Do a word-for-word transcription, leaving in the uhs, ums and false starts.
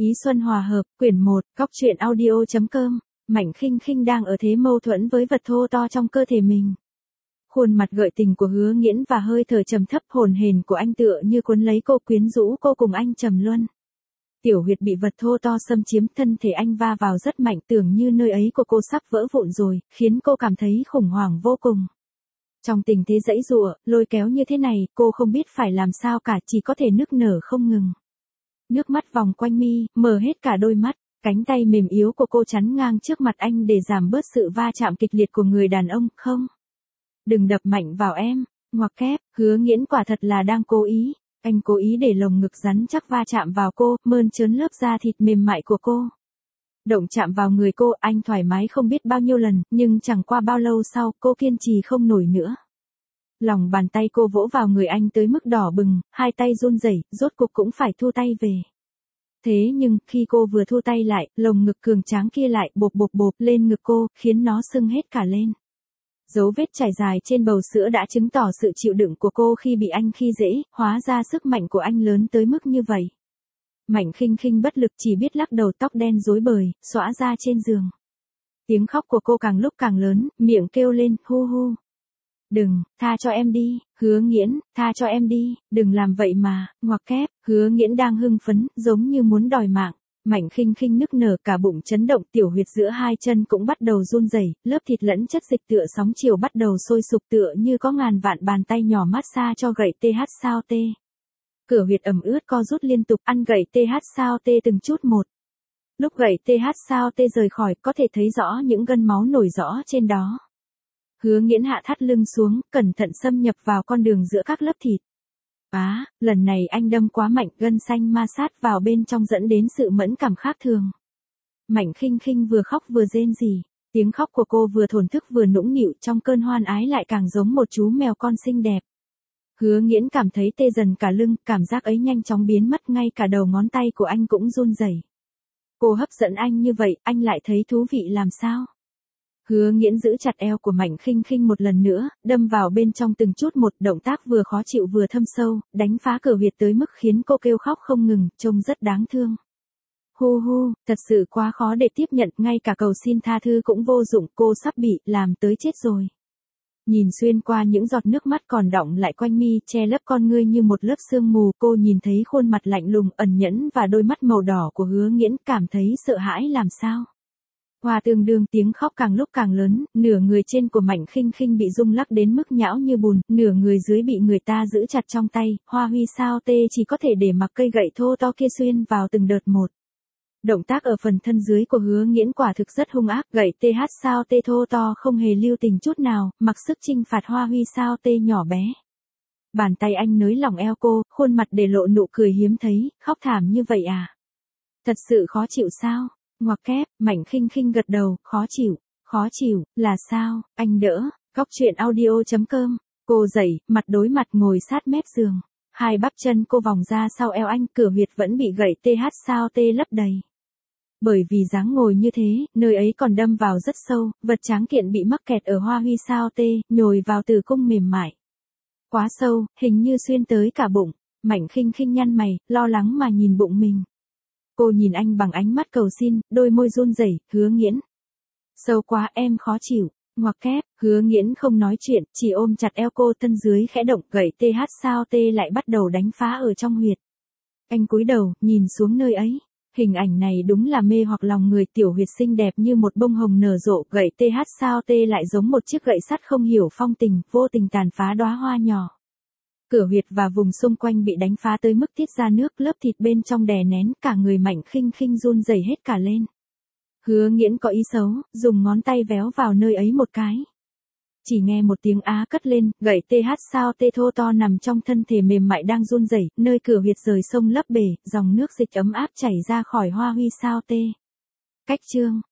Ý xuân hòa hợp, quyển một, cóc truyện audio chấm com. Mạnh Khinh Khinh đang ở thế mâu thuẫn với vật thô to trong cơ thể mình. Khuôn mặt gợi tình của Hứa Nghiễn và hơi thở trầm thấp hồn hển của anh tựa như cuốn lấy cô, quyến rũ cô cùng anh trầm luân. Tiểu huyệt bị vật thô to xâm chiếm, thân thể anh va vào rất mạnh, tưởng như nơi ấy của cô sắp vỡ vụn rồi, khiến cô cảm thấy khủng hoảng vô cùng. Trong tình thế giãy giụa, lôi kéo như thế này, cô không biết phải làm sao cả, chỉ có thể nức nở không ngừng. Nước mắt vòng quanh mi, mở hết cả đôi mắt, cánh tay mềm yếu của cô chắn ngang trước mặt anh để giảm bớt sự va chạm kịch liệt của người đàn ông. Không, đừng đập mạnh vào em, ngoặc kép. Hứa Nghiễn quả thật là đang cố ý, anh cố ý để lồng ngực rắn chắc va chạm vào cô, mơn trớn lớp da thịt mềm mại của cô. Động chạm vào người cô, anh thoải mái không biết bao nhiêu lần, nhưng chẳng qua bao lâu sau, cô kiên trì không nổi nữa. Lòng bàn tay cô vỗ vào người anh tới mức đỏ bừng, hai tay run rẩy, rốt cuộc cũng phải thu tay về. Thế nhưng, khi cô vừa thu tay lại, lồng ngực cường tráng kia lại bộp bộp bộp lên ngực cô, khiến nó sưng hết cả lên. Dấu vết trải dài trên bầu sữa đã chứng tỏ sự chịu đựng của cô khi bị anh khi dễ, hóa ra sức mạnh của anh lớn tới mức như vậy. Mạnh Khinh Khinh bất lực chỉ biết lắc đầu, tóc đen rối bời, xõa ra trên giường. Tiếng khóc của cô càng lúc càng lớn, miệng kêu lên, hu hu. Đừng, tha cho em đi, Hứa Nghiễn, tha cho em đi, đừng làm vậy mà, ngoặc kép. Hứa Nghiễn đang hưng phấn, giống như muốn đòi mạng. Mạnh Khinh Khinh nức nở, cả bụng chấn động, tiểu huyệt giữa hai chân cũng bắt đầu run rẩy, lớp thịt lẫn chất dịch tựa sóng chiều bắt đầu sôi sục, tựa như có ngàn vạn bàn tay nhỏ massage cho gậy tê hát sao tê. Cửa huyệt ẩm ướt co rút liên tục, ăn gậy tê hát sao tê từng chút một. Lúc gậy tê hát sao tê rời khỏi, có thể thấy rõ những gân máu nổi rõ trên đó. Hứa Nghiễn hạ thắt lưng xuống, cẩn thận xâm nhập vào con đường giữa các lớp thịt. Á, lần này anh đâm quá mạnh, gân xanh ma sát vào bên trong dẫn đến sự mẫn cảm khác thường. Mạnh Khinh Khinh vừa khóc vừa rên rỉ, tiếng khóc của cô vừa thổn thức vừa nũng nịu, trong cơn hoan ái lại càng giống một chú mèo con xinh đẹp. Hứa Nghiễn cảm thấy tê dần cả lưng, cảm giác ấy nhanh chóng biến mất, ngay cả đầu ngón tay của anh cũng run rẩy. Cô hấp dẫn anh như vậy, anh lại thấy thú vị làm sao? Hứa Nghiễn giữ chặt eo của Mạnh Khinh Khinh một lần nữa, đâm vào bên trong từng chút một, động tác vừa khó chịu vừa thâm sâu, đánh phá cửa huyệt tới mức khiến cô kêu khóc không ngừng, trông rất đáng thương. Hu hu, thật sự quá khó để tiếp nhận, ngay cả cầu xin tha thứ cũng vô dụng, cô sắp bị làm tới chết rồi. Nhìn xuyên qua những giọt nước mắt còn đọng lại quanh mi, che lấp con ngươi như một lớp sương mù, cô nhìn thấy khuôn mặt lạnh lùng, ẩn nhẫn và đôi mắt màu đỏ của Hứa Nghiễn, cảm thấy sợ hãi làm sao. Hòa tương đương, tiếng khóc càng lúc càng lớn, nửa người trên của Mạnh Khinh Khinh bị rung lắc đến mức nhão như bùn, nửa người dưới bị người ta giữ chặt trong tay, Hoa Huy sao tê chỉ có thể để mặc cây gậy thô to kia xuyên vào từng đợt một. Động tác ở phần thân dưới của Hứa Nghiễn quả thực rất hung ác, gậy tê hát sao tê thô to không hề lưu tình chút nào, mặc sức chinh phạt Hoa Huy sao tê nhỏ bé. Bàn tay anh nới lỏng eo cô, khuôn mặt để lộ nụ cười hiếm thấy, khóc thảm như vậy à? Thật sự khó chịu sao? Ngoặc kép. Mạnh Khinh Khinh gật đầu, khó chịu, khó chịu, là sao, anh đỡ. Cóc truyện audio chấm com. Cô dậy, mặt đối mặt ngồi sát mép giường. Hai bắp chân cô vòng ra sau eo anh, cửa huyệt vẫn bị gậy tê hát sao tê lấp đầy. Bởi vì dáng ngồi như thế, nơi ấy còn đâm vào rất sâu, vật tráng kiện bị mắc kẹt ở Hoa Huy sao tê, nhồi vào tử cung mềm mại. Quá sâu, hình như xuyên tới cả bụng. Mạnh Khinh Khinh nhăn mày, lo lắng mà nhìn bụng mình. Cô nhìn anh bằng ánh mắt cầu xin, đôi môi run rẩy. Hứa Nghiễn. Sâu quá, em khó chịu. Ngoặc kép. Hứa Nghiễn không nói chuyện, chỉ ôm chặt eo cô, thân dưới khẽ động, gậy tê hát sao tê lại bắt đầu đánh phá ở trong huyệt. Anh cúi đầu, nhìn xuống nơi ấy. Hình ảnh này đúng là mê hoặc lòng người, tiểu huyệt xinh đẹp như một bông hồng nở rộ, gậy tê hát sao tê lại giống một chiếc gậy sắt không hiểu phong tình, vô tình tàn phá đóa hoa nhỏ. Cửa huyệt và vùng xung quanh bị đánh phá tới mức tiết ra nước, lớp thịt bên trong đè nén, cả người Mạnh Khinh Khinh run rẩy hết cả lên. Hứa Nghiễn có ý xấu, dùng ngón tay véo vào nơi ấy một cái. Chỉ nghe một tiếng á cất lên, gậy tê hát sao tê thô to nằm trong thân thể mềm mại đang run rẩy, nơi cửa huyệt rời sông lấp bể, dòng nước dịch ấm áp chảy ra khỏi Hoa Huy sao tê. Cách chương